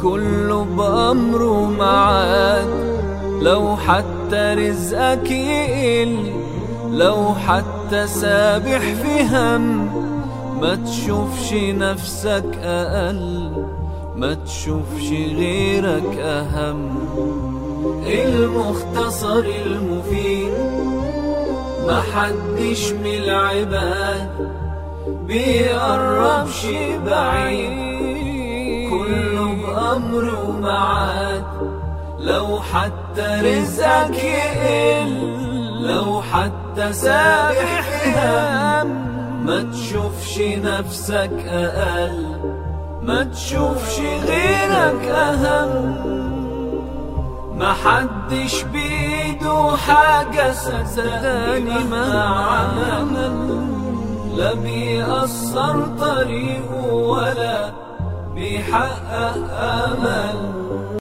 كله بأمره معاك. لو حتى رزقك يقل، لو حتى سابح في هم، ما تشوفش نفسك أقل، ما تشوفش غيرك أهم. المختصر المفيد محدش من العباد بيقربش بعيد، كله بأمره معاد. لو حتى رزقك يقل، لو حتى سابح في هم، ما تشوفش نفسك أقل، ما تشوفش غيرك أهم. محدش بيده حاجة صدقني ما عمل، لا بيأثر طريقه ولا بيحقق أمل.